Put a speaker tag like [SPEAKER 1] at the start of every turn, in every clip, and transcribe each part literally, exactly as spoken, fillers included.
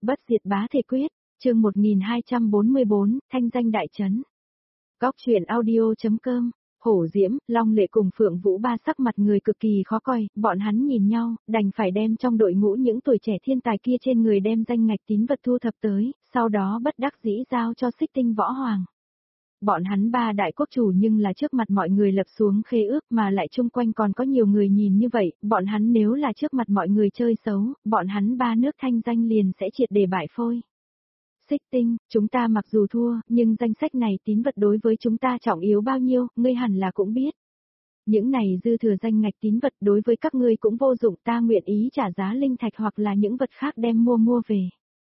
[SPEAKER 1] Bất diệt bá thể quyết, chương một nghìn hai trăm bốn mươi bốn, thanh danh đại trấn. Góc truyện audio.com, Hổ Diễm, Long Lệ cùng Phượng Vũ ba sắc mặt người cực kỳ khó coi, bọn hắn nhìn nhau, đành phải đem trong đội ngũ những tuổi trẻ thiên tài kia trên người đem danh ngạch tín vật thu thập tới, sau đó bất đắc dĩ giao cho Xích Tinh Võ Hoàng. Bọn hắn ba đại quốc chủ nhưng là trước mặt mọi người lập xuống khế ước mà lại chung quanh còn có nhiều người nhìn như vậy, bọn hắn nếu là trước mặt mọi người chơi xấu, bọn hắn ba nước thanh danh liền sẽ triệt để bại phôi. Xích Tinh, chúng ta mặc dù thua, nhưng danh sách này tín vật đối với chúng ta trọng yếu bao nhiêu, ngươi hẳn là cũng biết. Những này dư thừa danh ngạch tín vật đối với các ngươi cũng vô dụng, ta nguyện ý trả giá linh thạch hoặc là những vật khác đem mua mua về.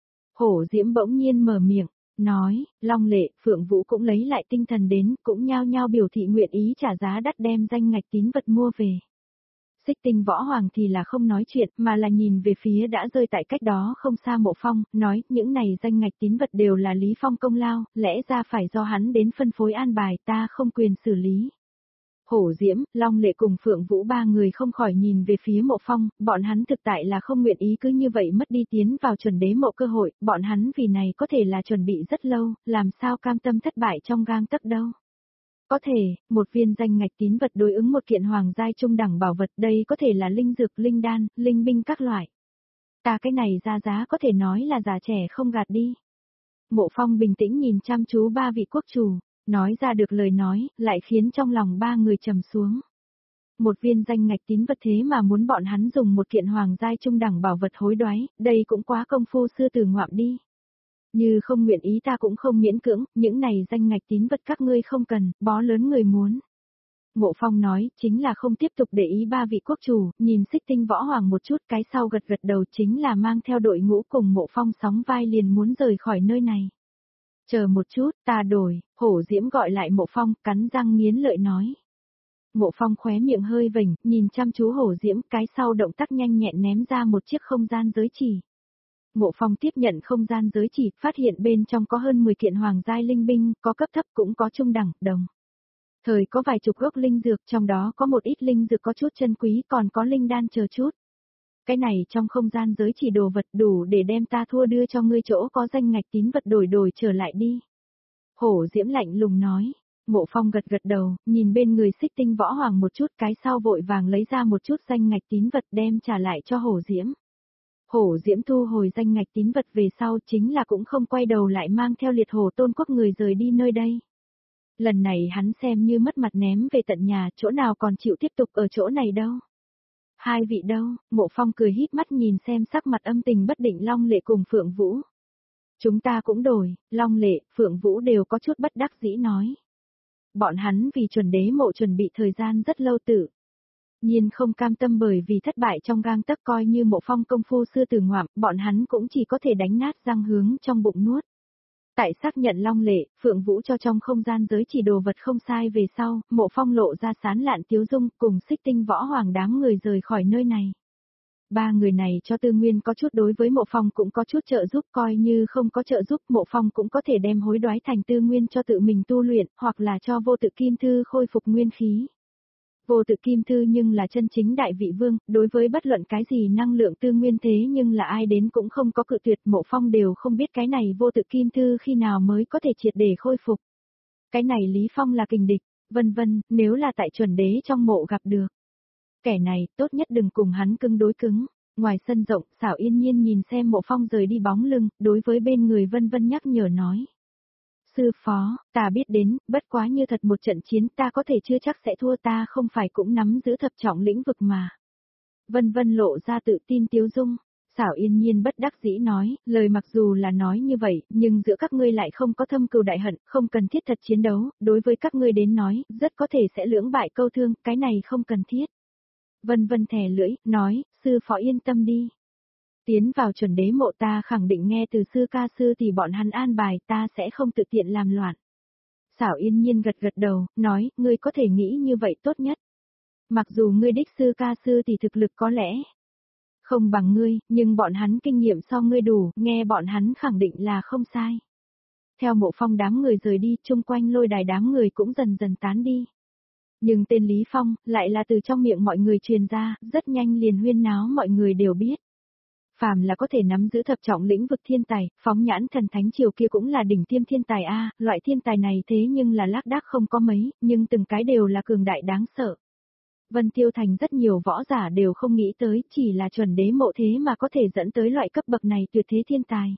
[SPEAKER 1] Hổ Diễm bỗng nhiên mở miệng, nói, Long Lệ, Phượng Vũ cũng lấy lại tinh thần đến, cũng nhao nhao biểu thị nguyện ý trả giá đắt đem danh ngạch tín vật mua về. Xích Tinh Võ Hoàng thì là không nói chuyện, mà là nhìn về phía đã rơi tại cách đó không xa Mộ Phong, nói, những này danh ngạch tín vật đều là Lý Phong công lao, lẽ ra phải do hắn đến phân phối an bài, ta không quyền xử lý. Hổ Diễm, Long Lệ cùng Phượng Vũ ba người không khỏi nhìn về phía Mộ Phong, bọn hắn thực tại là không nguyện ý cứ như vậy mất đi tiến vào chuẩn đế mộ cơ hội, bọn hắn vì này có thể là chuẩn bị rất lâu, làm sao cam tâm thất bại trong gang tấc đâu. Có thể, một viên danh ngạch tín vật đối ứng một kiện hoàng giai trung đẳng bảo vật, đây có thể là linh dược, linh đan, linh binh các loại. Ta cái này ra giá có thể nói là già trẻ không gạt đi. Mộ Phong bình tĩnh nhìn chăm chú ba vị quốc chủ, nói ra được lời nói, lại khiến trong lòng ba người trầm xuống. Một viên danh ngạch tín vật thế mà muốn bọn hắn dùng một kiện hoàng giai trung đẳng bảo vật hối đoái, đây cũng quá công phu sư tử ngoạm đi. Như không nguyện ý ta cũng không miễn cưỡng, những này danh ngạch tín vật các ngươi không cần, bó lớn người muốn. Mộ Phong nói, chính là không tiếp tục để ý ba vị quốc chủ, nhìn Xích Tinh Võ Hoàng một chút, cái sau gật gật đầu chính là mang theo đội ngũ cùng Mộ Phong sóng vai liền muốn rời khỏi nơi này. Chờ một chút, ta đổi, Hổ Diễm gọi lại Mộ Phong, cắn răng nghiến lợi nói. Mộ Phong khóe miệng hơi vểnh, nhìn chăm chú Hổ Diễm, cái sau động tác nhanh nhẹn ném ra một chiếc không gian giới chỉ. Mộ Phong tiếp nhận không gian giới chỉ, phát hiện bên trong có hơn mười kiện hoàng giai linh binh, có cấp thấp cũng có trung đẳng, đồng. Thời có vài chục gốc linh dược, trong đó có một ít linh dược có chút chân quý, còn có linh đan chờ chút. Cái này trong không gian giới chỉ đồ vật đủ để đem ta thua đưa cho ngươi chỗ có danh ngạch tín vật đổi đổi trở lại đi. Hổ Diễm lạnh lùng nói. Mộ Phong gật gật đầu, nhìn bên người Xích Tinh Võ Hoàng một chút, cái sau vội vàng lấy ra một chút danh ngạch tín vật đem trả lại cho Hổ Diễm. Hổ Diễm thu hồi danh ngạch tín vật về sau chính là cũng không quay đầu lại mang theo liệt hổ tôn quốc người rời đi nơi đây. Lần này hắn xem như mất mặt ném về tận nhà, chỗ nào còn chịu tiếp tục ở chỗ này đâu. Hai vị đâu, Mộ Phong cười híp mắt nhìn xem sắc mặt âm tình bất định Long Lệ cùng Phượng Vũ. Chúng ta cũng đổi, Long Lệ, Phượng Vũ đều có chút bất đắc dĩ nói. Bọn hắn vì chuẩn đế mộ chuẩn bị thời gian rất lâu tự. Nhiên không cam tâm bởi vì thất bại trong gang tấc coi như Mộ Phong công phu sư tử ngoạm, bọn hắn cũng chỉ có thể đánh nát răng hướng trong bụng nuốt. Tại xác nhận Long Lệ, Phượng Vũ cho trong không gian giới chỉ đồ vật không sai về sau, Mộ Phong lộ ra sán lạn tiếu dung cùng Xích Tinh Võ Hoàng đám người rời khỏi nơi này. Ba người này cho Tư Nguyên có chút đối với Mộ Phong cũng có chút trợ giúp, coi như không có trợ giúp Mộ Phong cũng có thể đem hối đoái thành Tư Nguyên cho tự mình tu luyện, hoặc là cho Vô Tự Kim Thư khôi phục nguyên khí. Vô Tự Kim Thư nhưng là chân chính đại vị vương, đối với bất luận cái gì năng lượng tư nguyên thế nhưng là ai đến cũng không có cự tuyệt, Mộ Phong đều không biết cái này Vô Tự Kim Thư khi nào mới có thể triệt để khôi phục. Cái này Lý Phong là kình địch, vân vân, nếu là tại chuẩn đế trong mộ gặp được. Kẻ này, tốt nhất đừng cùng hắn cứng đối cứng. Ngoài sân rộng, Xảo Yên Nhiên nhìn xem Mộ Phong rời đi bóng lưng, đối với bên người vân vân nhắc nhở nói. Sư phó, ta biết đến, bất quá như thật một trận chiến ta có thể chưa chắc sẽ thua, ta không phải cũng nắm giữ thập trọng lĩnh vực mà. Vân vân lộ ra tự tin tiếu dung. Xảo Yên Nhiên bất đắc dĩ nói, lời mặc dù là nói như vậy, nhưng giữa các ngươi lại không có thâm cừu đại hận, không cần thiết thật chiến đấu, đối với các ngươi đến nói, rất có thể sẽ lưỡng bại câu thương, cái này không cần thiết. Vân vân thè lưỡi, nói, sư phó yên tâm đi. Tiến vào chuẩn đế mộ ta khẳng định nghe từ sư ca sư thì bọn hắn an bài, ta sẽ không tự tiện làm loạn. Xảo Yên Nhiên gật gật đầu, nói, ngươi có thể nghĩ như vậy tốt nhất. Mặc dù ngươi đích sư ca sư thì thực lực có lẽ không bằng ngươi, nhưng bọn hắn kinh nghiệm so ngươi đủ, nghe bọn hắn khẳng định là không sai. Theo Mộ Phong đám người rời đi, chung quanh lôi đài đám người cũng dần dần tán đi. Nhưng tên Lý Phong, lại là từ trong miệng mọi người truyền ra, rất nhanh liền huyên náo mọi người đều biết. Phàm là có thể nắm giữ thập trọng lĩnh vực thiên tài, phóng nhãn thần thánh triều kia cũng là đỉnh tiêm thiên tài a, loại thiên tài này thế nhưng là lác đác không có mấy, nhưng từng cái đều là cường đại đáng sợ. Vân Tiêu Thành rất nhiều võ giả đều không nghĩ tới, chỉ là chuẩn đế mộ thế mà có thể dẫn tới loại cấp bậc này tuyệt thế thiên tài.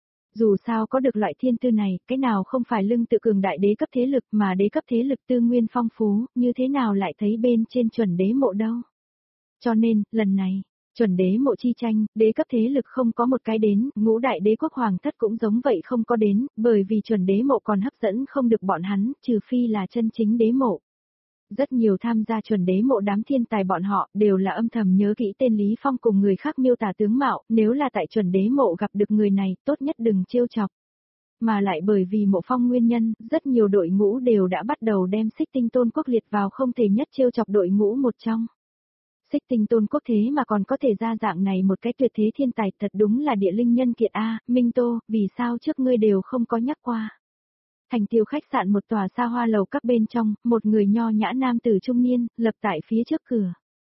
[SPEAKER 1] Dù sao có được loại thiên tư này, cái nào không phải lưng tự cường đại đế cấp thế lực mà đế cấp thế lực tư nguyên phong phú, như thế nào lại thấy bên trên chuẩn đế mộ đâu. Cho nên, lần này, chuẩn đế mộ chi tranh, đế cấp thế lực không có một cái đến, ngũ đại đế quốc hoàng thất cũng giống vậy không có đến, bởi vì chuẩn đế mộ còn hấp dẫn không được bọn hắn, trừ phi là chân chính đế mộ. Rất nhiều tham gia chuẩn đế mộ đám thiên tài bọn họ đều là âm thầm nhớ kỹ tên Lý Phong cùng người khác miêu tả tướng mạo, nếu là tại chuẩn đế mộ gặp được người này, tốt nhất đừng trêu chọc. Mà lại bởi vì mộ phong nguyên nhân, rất nhiều đội ngũ đều đã bắt đầu đem Xích Tinh Tôn Quốc liệt vào không thể nhất trêu chọc đội ngũ một trong. Xích Tinh Tôn Quốc thế mà còn có thể ra dạng này một cái tuyệt thế thiên tài, thật đúng là địa linh nhân kiệt a, Minh Tô, vì sao trước ngươi đều không có nhắc qua. Thành Tiêu khách sạn một tòa xa hoa lầu các bên trong, một người nho nhã nam tử trung niên, lập tại phía trước cửa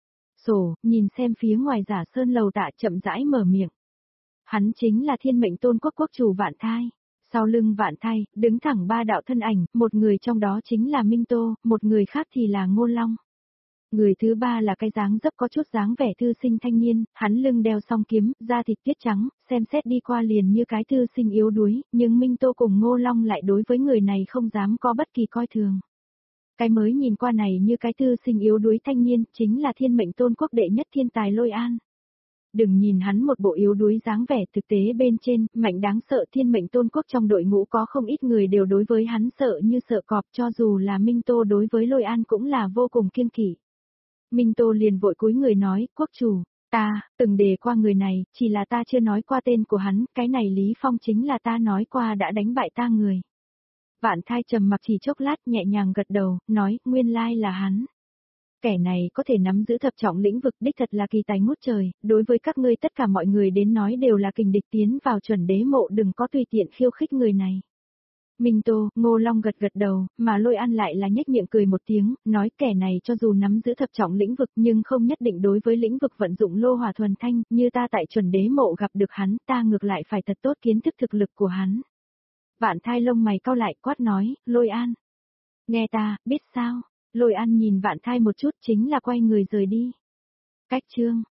[SPEAKER 1] sổ, nhìn xem phía ngoài giả sơn lầu tạ chậm rãi mở miệng. Hắn chính là Thiên Mệnh Tôn Quốc quốc chủ Vạn Thai. Sau lưng Vạn Thai, đứng thẳng ba đạo thân ảnh, một người trong đó chính là Minh Tô, một người khác thì là Ngô Long. Người thứ ba là cái dáng dấp có chút dáng vẻ thư sinh thanh niên, hắn lưng đeo song kiếm, da thịt tuyết trắng, xem xét đi qua liền như cái thư sinh yếu đuối, nhưng Minh Tô cùng Ngô Long lại đối với người này không dám có bất kỳ coi thường. Cái mới nhìn qua này như cái thư sinh yếu đuối thanh niên, chính là Thiên Mệnh Tôn Quốc đệ nhất thiên tài Lôi An. Đừng nhìn hắn một bộ yếu đuối dáng vẻ, thực tế bên trên, mạnh đáng sợ. Thiên Mệnh Tôn Quốc trong đội ngũ có không ít người đều đối với hắn sợ như sợ cọp, cho dù là Minh Tô đối với Lôi An cũng là vô cùng kiêng kỵ. Minh Tô liền vội cúi người nói, quốc chủ, ta, từng đề qua người này, chỉ là ta chưa nói qua tên của hắn, cái này Lý Phong chính là ta nói qua đã đánh bại ta người. Vạn Thai trầm mặc chỉ chốc lát nhẹ nhàng gật đầu, nói, nguyên lai là hắn. Kẻ này có thể nắm giữ thập trọng lĩnh vực đích thật là kỳ tài ngút trời, đối với các ngươi tất cả mọi người đến nói đều là kình địch, tiến vào chuẩn đế mộ đừng có tùy tiện khiêu khích người này. Minh Tô, Ngô Long gật gật đầu, mà Lôi An lại là nhếch miệng cười một tiếng, nói kẻ này cho dù nắm giữ thập trọng lĩnh vực nhưng không nhất định đối với lĩnh vực vận dụng lô hỏa thuần thanh, như ta tại chuẩn đế mộ gặp được hắn, ta ngược lại phải thật tốt kiến thức thực lực của hắn. Vạn Thai lông mày cau lại quát nói, Lôi An. Nghe ta, biết sao? Lôi An nhìn Vạn Thai một chút chính là quay người rời đi. Cách chương.